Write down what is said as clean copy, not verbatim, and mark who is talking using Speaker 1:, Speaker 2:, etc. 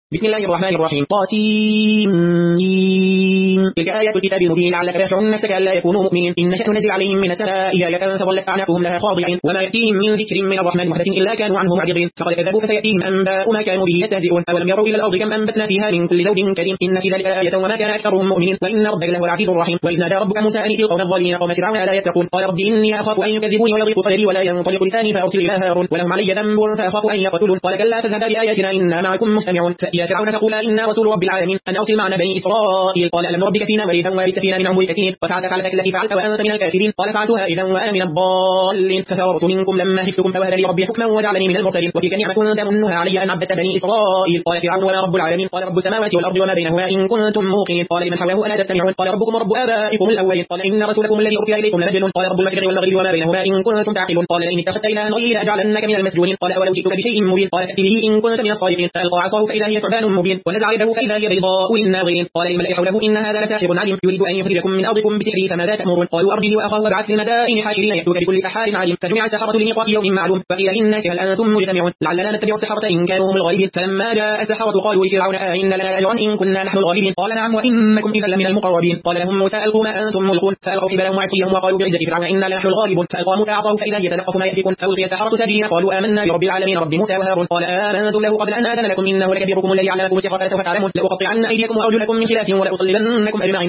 Speaker 1: بسم الله الرحمن الرحيم طاسيم تلك آيات الكتاب المبين لعلك باخع نفسك ألا يكونوا مؤمنين إن نشأ ننزل عليهم من السماء آية فظلت أعناقهم لها خاضعين وما يأتيهم من ذكر من الرحمن محدث إلا كانوا عنه معرضين فقد كذبوا فسيأتيهم أنباء ما كانوا به يستهزئون أولم يروا إلى الأرض كم أنبتنا فيها من كل زوج كريم إن في ذلك آية وما كان أكثرهم مؤمنين وإن ربك لهو العزيز الرحيم وإذ نادى ربك موسى أن ائت القوم الظالمين قوم فرعون ألا يتقون قال رب إني أخاف أن يكذبوني ويضيق صدري ولا ينطلق لساني فأرسل إلى هارون ولهم علي ذنب فأخاف أن يقتلون قال كلا فاذهبا بآياتنا إنا معكم مستمعون فأتيا فرعون فقولا إنا رسول رب العالمين أن أرسل معنا بني إسرائيل قال ألم ربك فينا وليدا ولبثت فينا من عمرك سنين وفعلت فعلتك التي فعلت وأنت من الكافرين قال فعلتها إذا وأنا من الضالين ففررت منكم لما خفتكم فوهب لي ربي حكما وجعلني من المرسلين وتلك نعمة تمنها علي أن عبدت بني إسرائيل قال فرعون وما رب العالمين قال رب السماوات والأرض وما بينهما إن كنتم موقنين قال لمن حوله ألا تستمعون قال ربكم ورب آبائكم الأولين قال إن رسولكم الذي أرسل إليكم لمجنون قال رب المشرق والمغرب وما بينهما إن كنتم تعقلون قال لئن اتخذت إلها غيري لأجعلنك من المسجونين قال أولو جئتك بشيء مبين قال فأت به إن كنت من الصادقين فألقى عصاه فإذا هي ثعبان مبين ونزع يده فإذا هي بيضاء للناظرين قال للملأ حوله إن هذا لساحر عليم يريد أن يخرجكم من أرضكم بسحره فماذا تأمرون قالوا أرجه وأخاه وابعث في المدائن حاشرين يأتوك بكل سحار عليم فجمع السحرة لميقات يوم معلوم وقيل للناس هل أنتم مجتمعون لعلنا نتبع السحرة إن كانوا هم الغالبين فلما جاء السحرة قالوا لفرعون إن لنا أجرا إن كنا نحن الغالبين قال نعم وإنكم إذا لمن المقربين قال لهم موسى ألقوا ما أنتم ملقون فألقوا حبالهم وعصيهم وقالوا بعزة فرعون إنا لنحن الغالبون فألقى موسى عصاه فإذا هي تلقف ما يأفكون فألقي السحرة ساجدين قالوا آمنا برب العالمين رب موسى وهارون قال آمنتم له قبل أن آذن لكم إنه لكبيركم الذي علمكم السحر فسوف تعلمون لأقطعن أيديكم وأرجلكم من خلاف ولأصلبنكم أجمعين